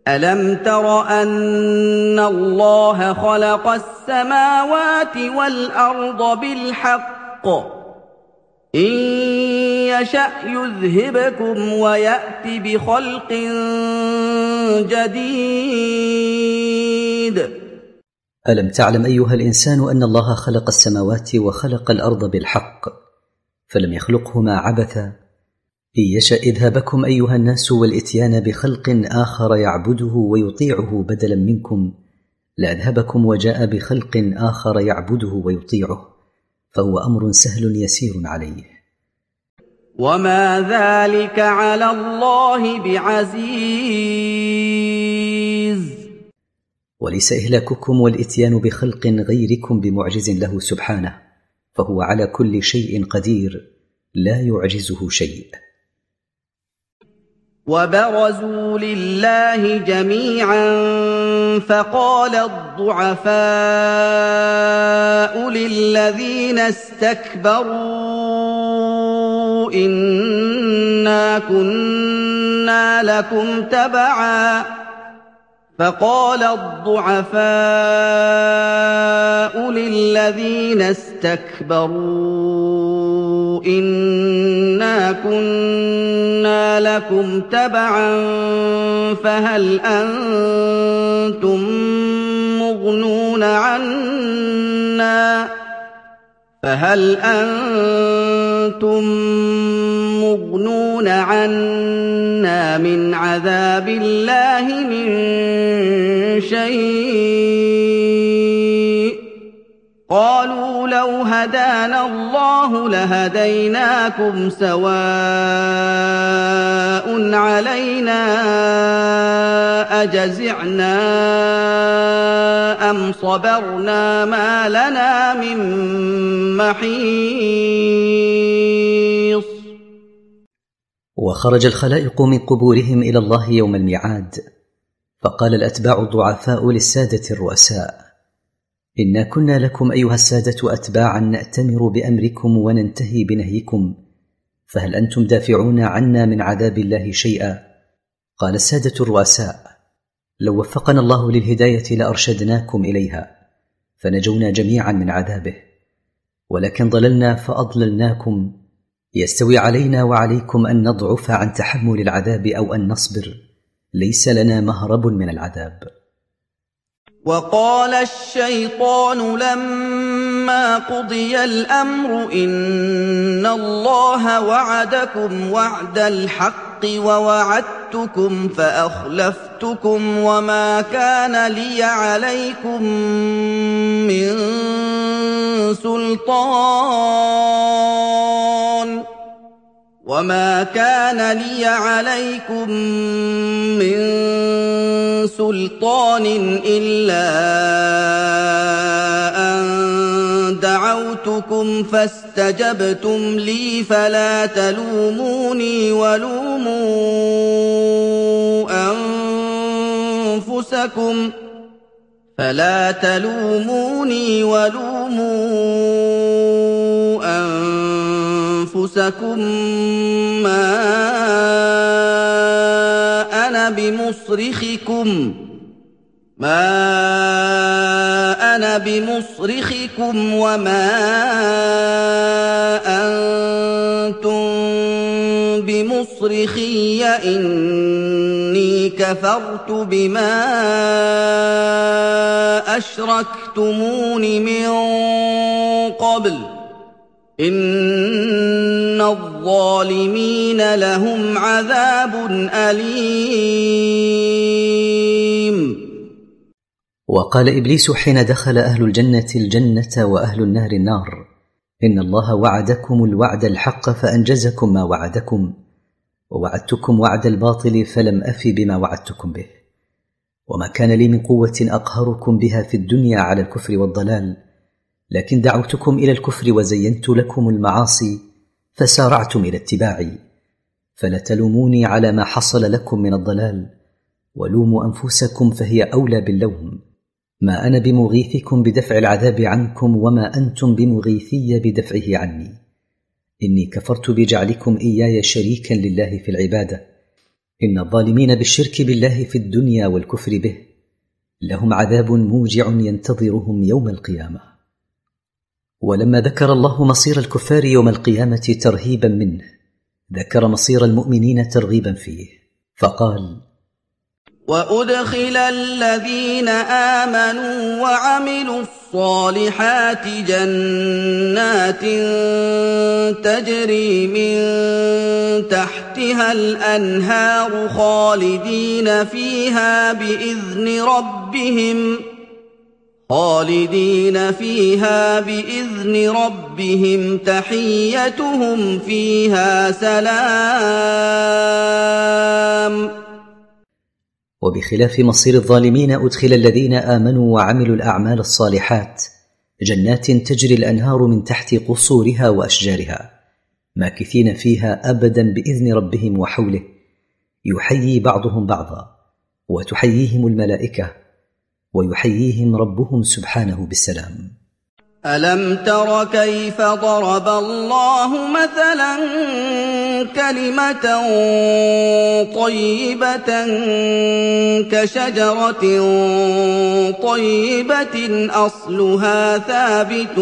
أَلَمْ تَرَ أَنَّ اللَّهَ خَلَقَ السَّمَاوَاتِ وَالْأَرْضَ بِالْحَقِّ ۚ إِن يَشَأْ يُذْهِبْكُمْ وَيَأْتِ بِخَلْقٍ جَدِيدٍ. ألم تعلم أيها الإنسان أن الله خلق السماوات وخلق الأرض بالحق، فلم يخلقهما عبثا؟ إن يشأ إذهبكم أيها الناس والإتيان بخلق آخر يعبده ويطيعه بدلا منكم لأذهبكم وجاء بخلق آخر يعبده ويطيعه، فهو أمر سهل يسير عليه. وما ذلك على الله بعزيز. وليس إهلاككم والإتيان بخلق غيركم بمعجز له سبحانه، فهو على كل شيء قدير لا يعجزه شيء. وبرزوا لله جميعا فقال الضعفاء للذين استكبروا إنا كنا لكم تبعا فهل أنتم مغنون عنا من عذاب الله من شيء؟ قالوا لو هدانا الله لهديناكم سواء علينا أجزعنا أم صبرنا ما لنا من محيص. وخرج الخلائق من قبورهم إلى الله يوم الميعاد، فقال الأتباع الضعفاء للسادة الرؤساء: إنا كنا لكم أيها السادة أتباعا نأتمر بأمركم وننتهي بنهيكم، فهل أنتم دافعون عنا من عذاب الله شيئا؟ قال السادة الرؤساء: لو وفقنا الله للهداية لأرشدناكم إليها فنجونا جميعا من عذابه، ولكن ضللنا فأضللناكم، يستوي علينا وعليكم أن نضعف عن تحمل العذاب أو أن نصبر، ليس لنا مهرب من العذاب. وقال الشيطان لما قضي الأمر إن الله وعدكم وعد الحق ووعدتكم فأخلفتكم وما كان لي عليكم من سلطان إلا أن دعوتكم فاستجبتم لي فلا تلوموني ولوموا أنفسكم ما أنا بمصرخكم وما أنتم بمصرخي إني كفرت بما أشركتمون من قبل إن الظالمين لهم عذاب أليم. وقال إبليس حين دخل أهل الجنة الجنة وأهل النار النار: إن الله وعدكم الوعد الحق فأنجزكم ما وعدكم، ووعدتكم وعد الباطل فلم أفي بما وعدتكم به، وما كان لي من قوة أقهركم بها في الدنيا على الكفر والضلال، لكن دعوتكم إلى الكفر وزينت لكم المعاصي فسارعتم إلى اتباعي، فلا تلوموني على ما حصل لكم من الضلال، ولوموا أنفسكم فهي أولى باللوم. ما أنا بمغيثكم بدفع العذاب عنكم وما أنتم بمغيثي بدفعه عني، إني كفرت بجعلكم إياي شريكا لله في العبادة، إن الظالمين بالشرك بالله في الدنيا والكفر به لهم عذاب موجع ينتظرهم يوم القيامة. ولما ذكر الله مصير الكفار يوم القيامة ترهيبا منه، ذكر مصير المؤمنين ترغيبا فيه، فقال: وأدخل الذين آمنوا وعملوا الصالحات جنات تجري من تحتها الأنهار خالدين فيها بإذن ربهم تحيتهم فيها سلام. وبخلاف مصير الظالمين أدخل الذين آمنوا وعملوا الأعمال الصالحات جنات تجري الأنهار من تحت قصورها وأشجارها ماكثين فيها أبدا بإذن ربهم وحوله، يحيي بعضهم بعضا وتحييهم الملائكة ويحييهم ربهم سبحانه بالسلام. ألم تر كيف ضرب الله مثلا كلمة طيبة كشجرة طيبة أصلها ثابت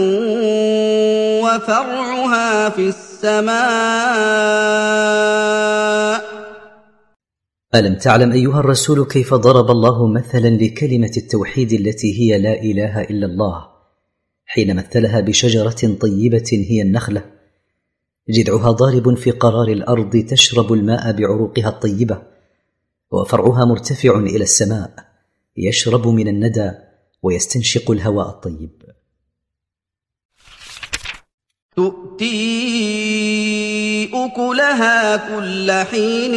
وفرعها في السماء. ألم تعلم أيها الرسول كيف ضرب الله مثلا لكلمة التوحيد التي هي لا إله إلا الله، حين مثلها بشجرة طيبة هي النخلة، جذعها ضارب في قرار الأرض تشرب الماء بعروقها الطيبة، وفرعها مرتفع إلى السماء يشرب من الندى ويستنشق الهواء الطيب. تؤتي أكلها كل حين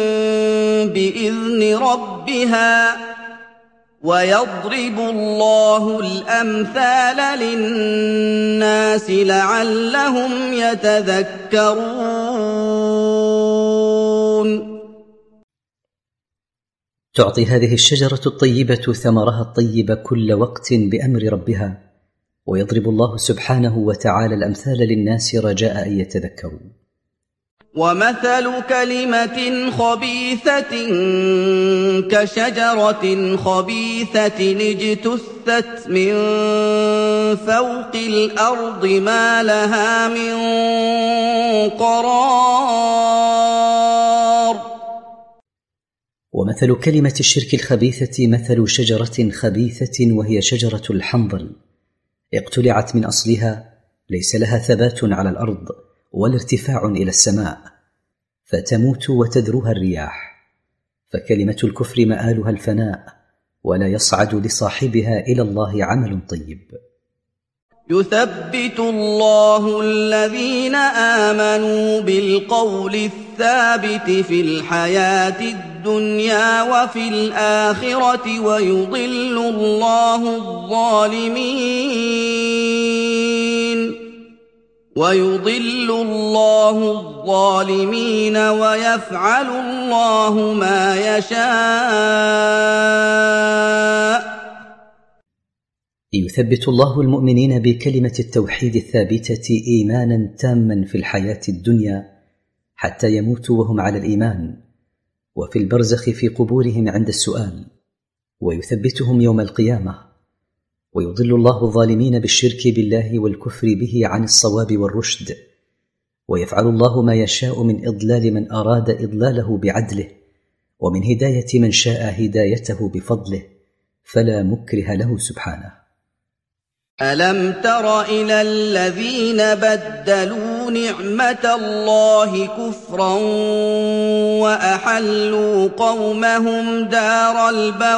بإذن ربها ويضرب الله الأمثال للناس لعلهم يتذكرون. تعطي هذه الشجرة الطيبة ثمرها الطيب كل وقت بأمر ربها، ويضرب الله سبحانه وتعالى الأمثال للناس رجاء أن يتذكروا. ومثل كلمة خبيثة كشجرة خبيثة اجتثت من فوق الأرض ما لها من قرار. ومثل كلمة الشرك الخبيثة مثل شجرة خبيثة وهي شجرة الحنظل، اقتلعت من أصلها، ليس لها ثبات على الأرض ولا ارتفاع إلى السماء، فتموت وتذروها الرياح. فكلمة الكفر مآلها الفناء، ولا يصعد لصاحبها إلى الله عمل طيب. يثبت الله الذين آمنوا بالقول الثابت في الحياة الدنيا وفي الآخرة ويضل الله الظالمين ويفعل الله ما يشاء. يثبت الله المؤمنين بكلمة التوحيد الثابتة إيمانا تاما في الحياة الدنيا حتى يموتوا وهم على الإيمان، وفي البرزخ في قبورهم عند السؤال، ويثبتهم يوم القيامة. ويضل الله الظالمين بالشرك بالله والكفر به عن الصواب والرشد، ويفعل الله ما يشاء من إضلال من أراد إضلاله بعدله، ومن هداية من شاء هدايته بفضله، فلا مكره له سبحانه. ألم تر إلى الذين بدلوا نعمة الله كفرا وأحلوا قومهم دار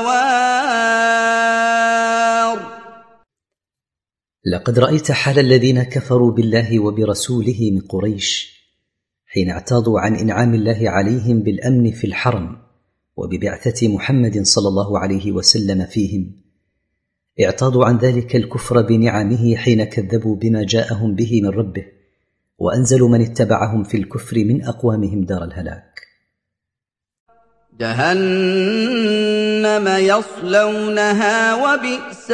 البوار. لقد رأيت حال الذين كفروا بالله وبرسوله من قريش حين اعتاضوا عن إنعام الله عليهم بالأمن في الحرم وببعثة محمد صلى الله عليه وسلم فيهم، اعتاضوا عن ذلك الكفر بنعمه حين كذبوا بما جاءهم به من ربه، وأنزلوا من اتبعهم في الكفر من أقوامهم دار الهلاك. جهنم يصلونها وبئس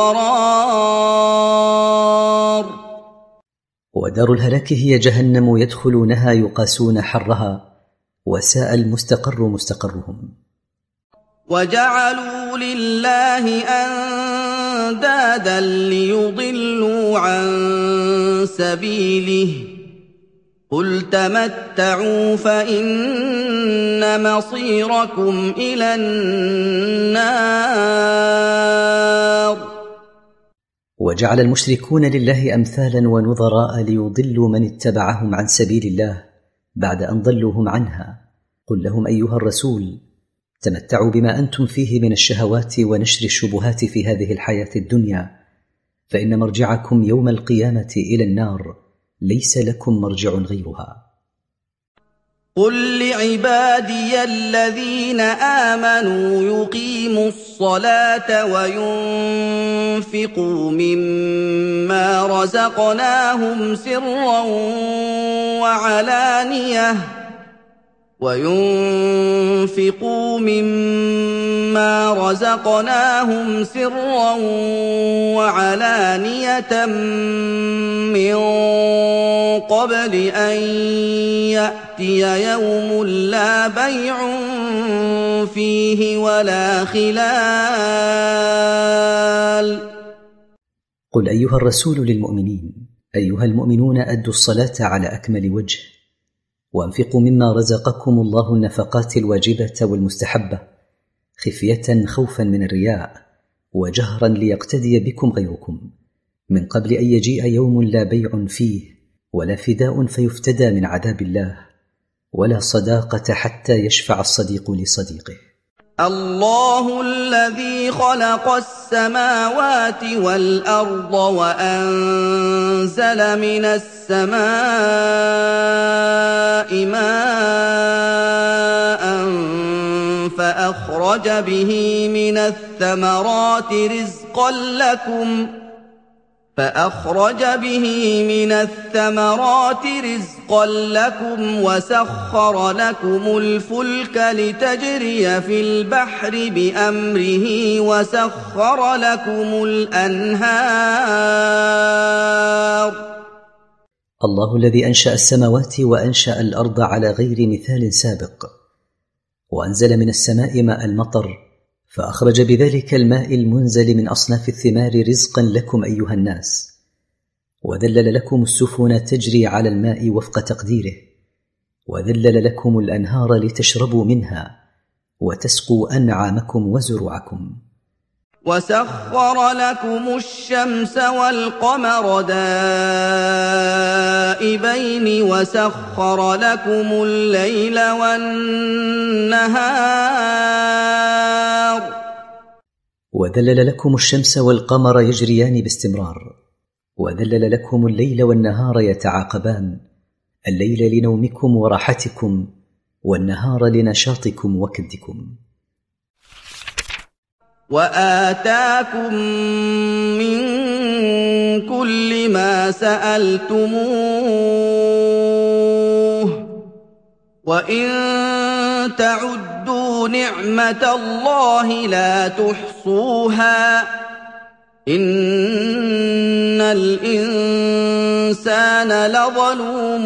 القرار. ودار الهلاك هي جهنم يدخلونها يقاسون حرها، وساء المستقر مستقرهم. وجعلوا لله أندادا ليضلوا عن سبيله قل تمتعوا فإن مصيركم إلى النار. وجعل المشركون لله أمثالا ونظراء ليضلوا من اتبعهم عن سبيل الله بعد أن ضلوهم عنها. قل لهم أيها الرسول تمتعوا بما أنتم فيه من الشهوات ونشر الشبهات في هذه الحياة الدنيا، فإن مرجعكم يوم القيامة إلى النار، ليس لكم مرجع غيرها. قل لعبادي الذين آمنوا يقيموا الصلاة وينفقوا مما رزقناهم سرا وعلانية من قبل أن يأتي يوم لا بيع فيه ولا خلال. قل أيها الرسول للمؤمنين أيها المؤمنون أدوا الصلاة على أكمل وجه، وأنفقوا مما رزقكم الله النفقات الواجبة والمستحبة خفية خوفا من الرياء، وجهرا ليقتدي بكم غيركم، من قبل أن يجيء يوم لا بيع فيه ولا فداء فيفتدى من عذاب الله، ولا صداقة حتى يشفع الصديق لصديقه. الله الذي خلق السماوات والأرض وأنزل من السماء ماء فأخرج به من الثمرات رزقا لكم وسخر لكم الفلك لتجري في البحر بأمره وسخر لكم الأنهار. الله الذي أنشأ السماوات وأنشأ الأرض على غير مثال سابق، وأنزل من السماء ماء المطر فأخرج بذلك الماء المنزل من أصناف الثمار رزقا لكم أيها الناس، وذلل لكم السفن تجري على الماء وفق تقديره، وذلل لكم الأنهار لتشربوا منها وتسقوا أنعامكم وزروعكم. وسخر لكم الشمس والقمر دائبين وسخر لكم الليل والنهار. وذلل لكم الشمس والقمر يجريان باستمرار، وذلل لكم الليل والنهار يتعاقبان، الليل لنومكم وراحتكم، والنهار لنشاطكم وكدكم. وآتاكم من كل ما سألتموه وإن تعدوا نعمة الله لا تحصوها إن الإنسان لظلوم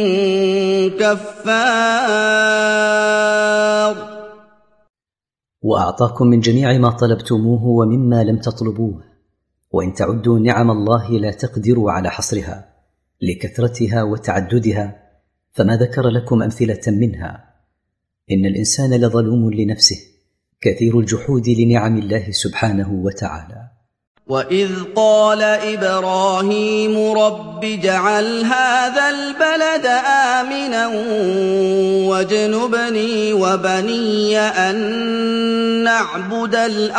كفار. وأعطاكم من جميع ما طلبتموه ومما لم تطلبوه، وإن تعدوا نعم الله لا تقدروا على حصرها لكثرتها وتعددها، فما ذكر لكم أمثلة منها. إن الإنسان لظلوم لنفسه كثير الجحود لنعم الله سبحانه وتعالى. وإذ قال إبراهيم رب اجعل هذا البلد آمنا واجنبني وبني أن نعبد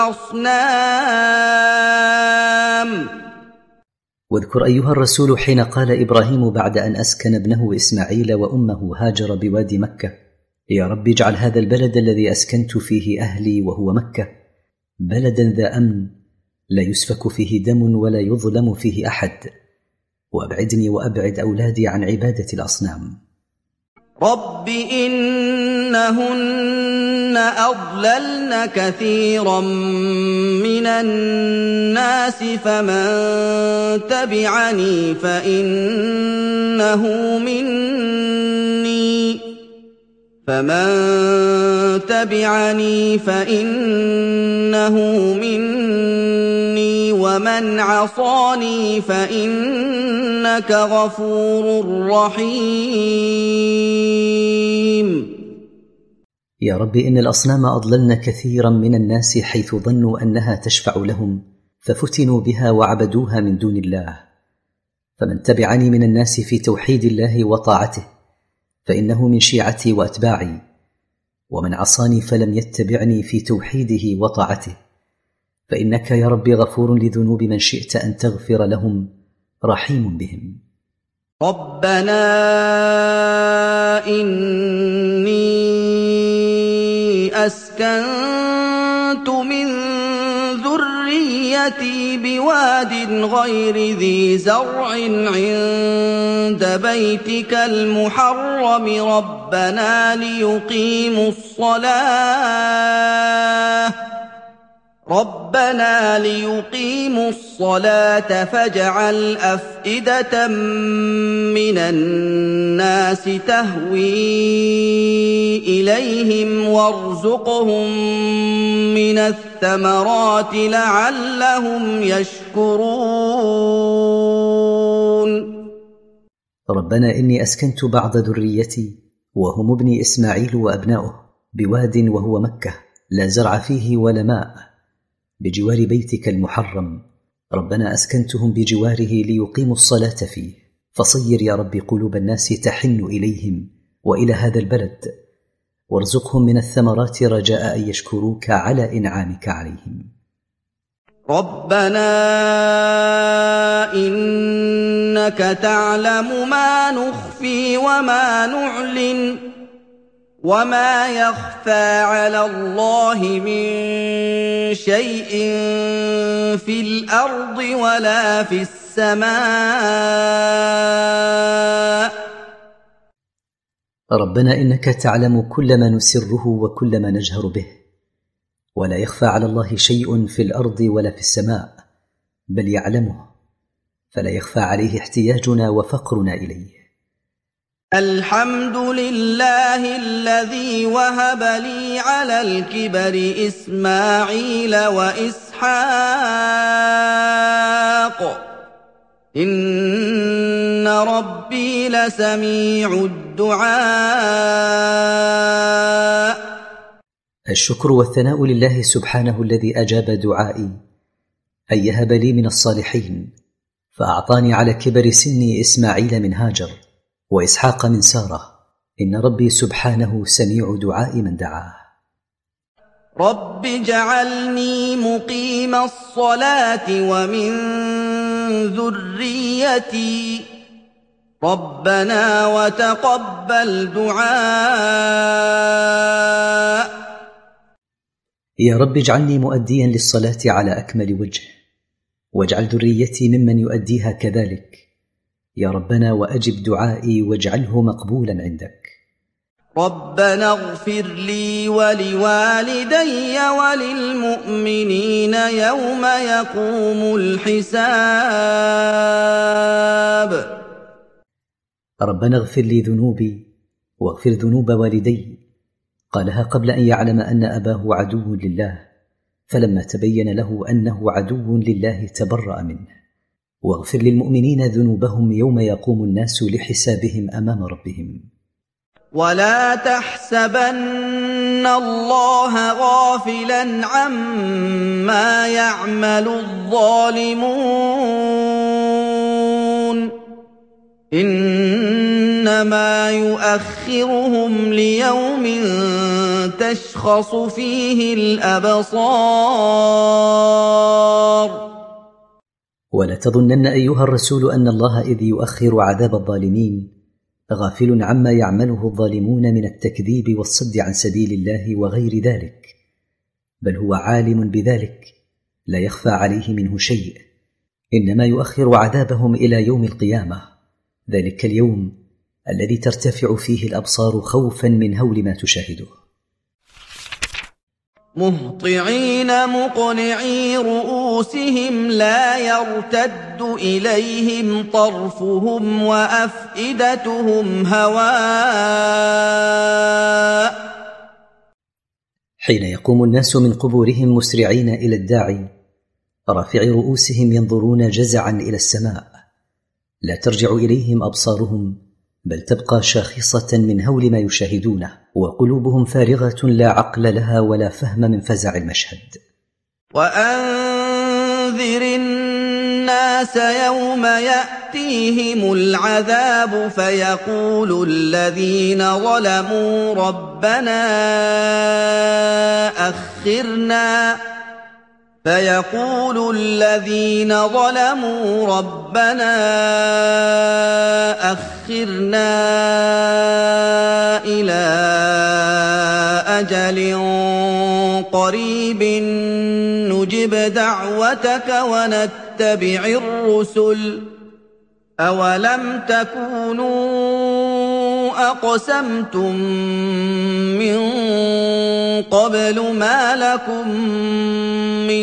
الأصنام. واذكر أيها الرسول حين قال إبراهيم بعد أن أسكن ابنه إسماعيل وأمه هاجر بوادي مكة: يا رب اجعل هذا البلد الذي أسكنت فيه أهلي وهو مكة بلدا ذا أمن لا يسفك فيه دم ولا يظلم فيه أحد، وأبعدني وأبعد أولادي عن عبادة الأصنام. رب إنهن أضللن كثيرا من الناس فمن تبعني فإنه مني فمن تبعني فإنه مني ومن عصاني فإنك غفور رحيم. يا رب إن الأصنام أضللن كثيرا من الناس حيث ظنوا أنها تشفع لهم ففتنوا بها وعبدوها من دون الله. فمن تبعني من الناس في توحيد الله وطاعته فإنه من شيعتي وأتباعي، ومن عصاني فلم يتبعني في توحيده وطاعته فإنك يا رب غفور لذنوب من شئت أن تغفر لهم رحيم بهم. ربنا إني أسكنت من ذريتي بواد غير ذي زرع عند بيتك المحرم ربنا ليقيموا الصلاة فاجعل أفئدة من الناس تهوي إليهم وارزقهم من الثمرات لعلهم يشكرون. ربنا إني أسكنت بعض ذريتي وهم ابني إسماعيل وأبناؤه بواد وهو مكة لا زرع فيه ولا ماء بجوار بيتك المحرم، ربنا أسكنتهم بجواره ليقيموا الصلاة فيه، فصير يا رب قلوب الناس تحن إليهم وإلى هذا البلد، وارزقهم من الثمرات رجاء أن يشكروك على إنعامك عليهم. ربنا إنك تعلم ما نخفي وما نعلن وما يخفى على الله من شيء في الأرض ولا في السماء. ربنا إنك تعلم كل ما نسره وكل ما نجهر به، ولا يخفى على الله شيء في الأرض ولا في السماء، بل يعلمه، فلا يخفى عليه احتياجنا وفقرنا إليه. الحمد لله الذي وهب لي على الكبر إسماعيل وإسحاق إن ربي لسميع الدعاء. الشكر والثناء لله سبحانه الذي أجاب دعائي أن يهب لي من الصالحين، فأعطاني على كبر سني إسماعيل من هاجر وإسحاق من سارة، إن ربي سبحانه سميع دعاء من دعاه. رب اجعلني مقيم الصلاة ومن ذريتي ربنا وتقبل دعاء. يا رب اجعلني مؤديا للصلاة على أكمل وجه، واجعل ذريتي ممن يؤديها كذلك يا ربنا، وأجب دعائي واجعله مقبولا عندك. ربنا اغفر لي ولوالدي وللمؤمنين يوم يقوم الحساب. ربنا اغفر لي ذنوبي واغفر ذنوب والدي، قالها قبل أن يعلم أن أباه عدو لله، فلما تبين له أنه عدو لله تبرأ منه. واغفر للمؤمنين ذنوبهم يوم يقوم الناس لحسابهم أمام ربهم. ولا تحسبن الله غافلا عما يعمل الظالمون إنما يؤخرهم ليوم تشخص فيه الأبصار. ولا تظنن أيها الرسول أن الله إذ يؤخر عذاب الظالمين غافل عما يعمله الظالمون من التكذيب والصد عن سبيل الله وغير ذلك، بل هو عالم بذلك لا يخفى عليه منه شيء، إنما يؤخر عذابهم إلى يوم القيامة، ذلك اليوم الذي ترتفع فيه الأبصار خوفا من هول ما تشاهده. مهطعين مقنعي رؤوسهم لا يرتد إليهم طرفهم وأفئدتهم هواء. حين يقوم الناس من قبورهم مسرعين إلى الداعي رافعي رؤوسهم ينظرون جزعا إلى السماء، لا ترجع إليهم أبصارهم بل تبقى شاخصة من هول ما يشاهدونه، وقلوبهم فارغة لا عقل لها ولا فهم من فزع المشهد. وأنذر الناس يوم يأتيهم العذاب فيقول الذين ظلموا ربنا أخرنا إلى أجل قريب نجب دعوتك ونتبع الرسل أولم تكونوا أقسمتم من قبل ما لكم من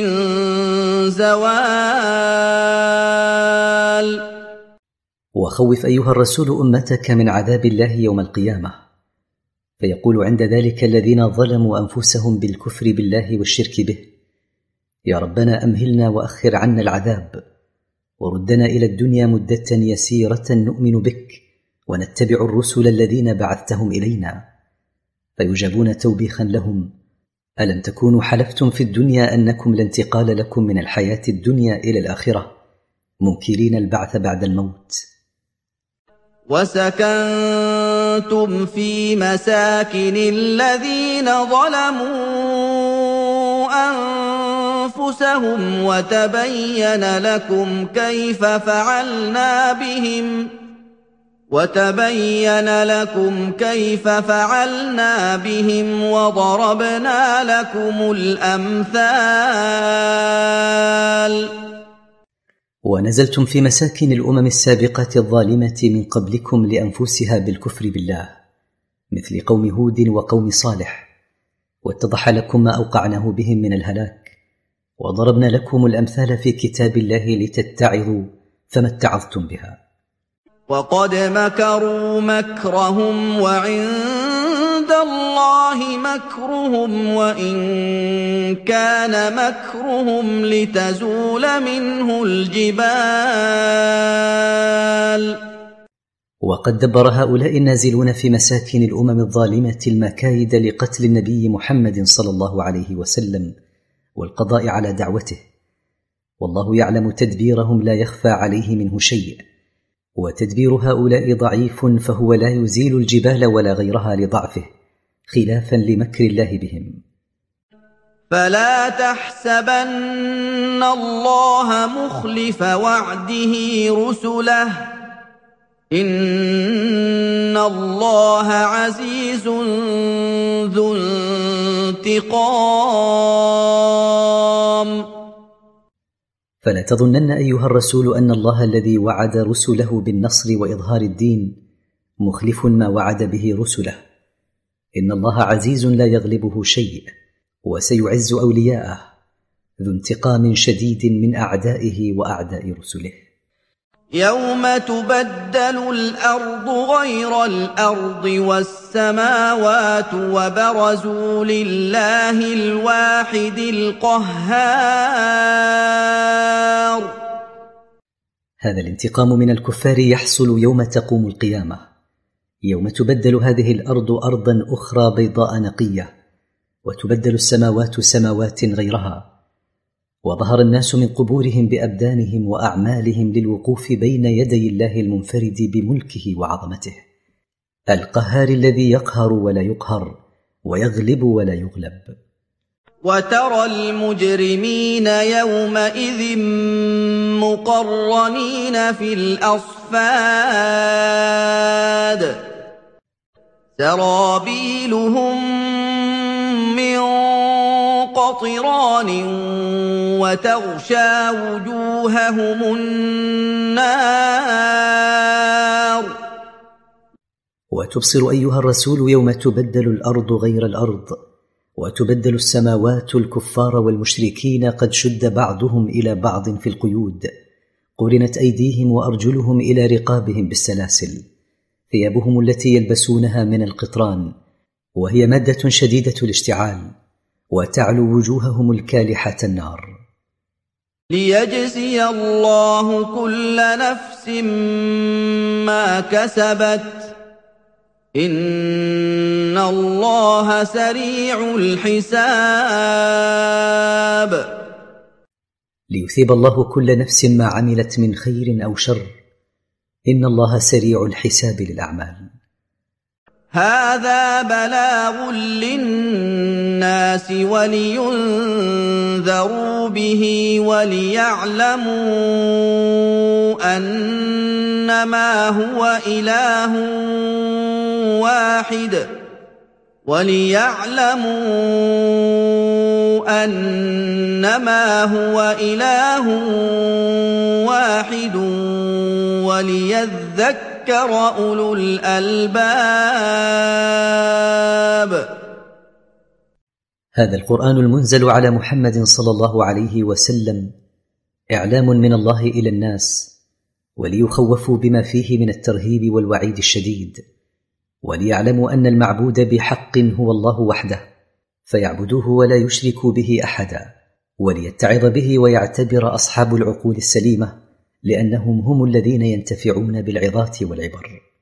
زوال. وخوف أيها الرسول أمتك من عذاب الله يوم القيامة، فيقول عند ذلك الذين ظلموا أنفسهم بالكفر بالله والشرك به: يا ربنا أمهلنا وأخر عنا العذاب وردنا إلى الدنيا مدة يسيرة نؤمن بك ونتبع الرسل الذين بعثتهم إلينا. فيجابون توبيخا لهم: ألم تكونوا حلفتم في الدنيا أنكم لا انتقال لكم من الحياة الدنيا إلى الآخرة منكرين البعث بعد الموت؟ وسكنتم في مساكن الذين ظلموا أنفسهم وتبين لكم كيف فعلنا بهم وضربنا لكم الأمثال. ونزلتم في مساكن الأمم السابقة الظالمة من قبلكم لأنفسها بالكفر بالله، مثل قوم هود وقوم صالح، واتضح لكم ما أوقعناه بهم من الهلاك، وضربنا لكم الأمثال في كتاب الله لتتعظوا فما اتعظتم بها. وقد مكروا مكرهم وعند الله مكرهم وإن كان مكرهم لتزول منه الجبال. وقد دبر هؤلاء النازلون في مساكن الأمم الظالمة المكايد لقتل النبي محمد صلى الله عليه وسلم والقضاء على دعوته، والله يعلم تدبيرهم لا يخفى عليه منه شيء، وتدبير هؤلاء ضعيف فهو لا يزيل الجبال ولا غيرها لضعفه، خلافا لمكر الله بهم. فلا تحسبن الله مخلف وعده رسله إن الله عزيز ذو انتقام. فلا تظنن أيها الرسول أن الله الذي وعد رسله بالنصر وإظهار الدين مخلف ما وعد به رسله، إن الله عزيز لا يغلبه شيء، وسيعز أولياءه، ذو انتقام شديد من أعدائه وأعداء رسله. يوم تبدل الأرض غير الأرض والسماوات وبرزوا لله الواحد القهار. هذا الانتقام من الكفار يحصل يوم تقوم القيامة، يوم تبدل هذه الأرض أرضا أخرى بيضاء نقية، وتبدل السماوات سماوات غيرها، وظهر الناس من قبورهم بأبدانهم وأعمالهم للوقوف بين يدي الله المنفرد بملكه وعظمته، القهار الذي يقهر ولا يقهر ويغلب ولا يغلب. وترى المجرمين يومئذ مقرنين في الأصفاد سرابيلهم من قطران وتغشى وجوههم النار. وتبصر أيها الرسول يوم تبدل الأرض غير الأرض وتبدل السماوات الكفار والمشركين قد شد بعضهم إلى بعض في القيود، قرنت أيديهم وأرجلهم إلى رقابهم بالسلاسل، ثيابهم التي يلبسونها من القطران وهي مادة شديدة الاشتعال، وتعلو وجوههم الكالحة النار. ليجزي الله كل نفس ما كسبت إن الله سريع الحساب. ليثيب الله كل نفس ما عملت من خير أو شر، إن الله سريع الحساب للأعمال. هذا بلاغ للناس ولينذروا به وليعلموا أنما هو إله واحد وليذكر أولو الألباب. هذا القرآن المنزل على محمد صلى الله عليه وسلم إعلام من الله إلى الناس، وليخوفوا بما فيه من الترهيب والوعيد الشديد، وليعلموا أن المعبود بحق هو الله وحده، فيعبدوه ولا يشركوا به أحدا، وليتعظ به ويعتبر أصحاب العقول السليمة، لأنهم هم الذين ينتفعون بالعظات والعبر.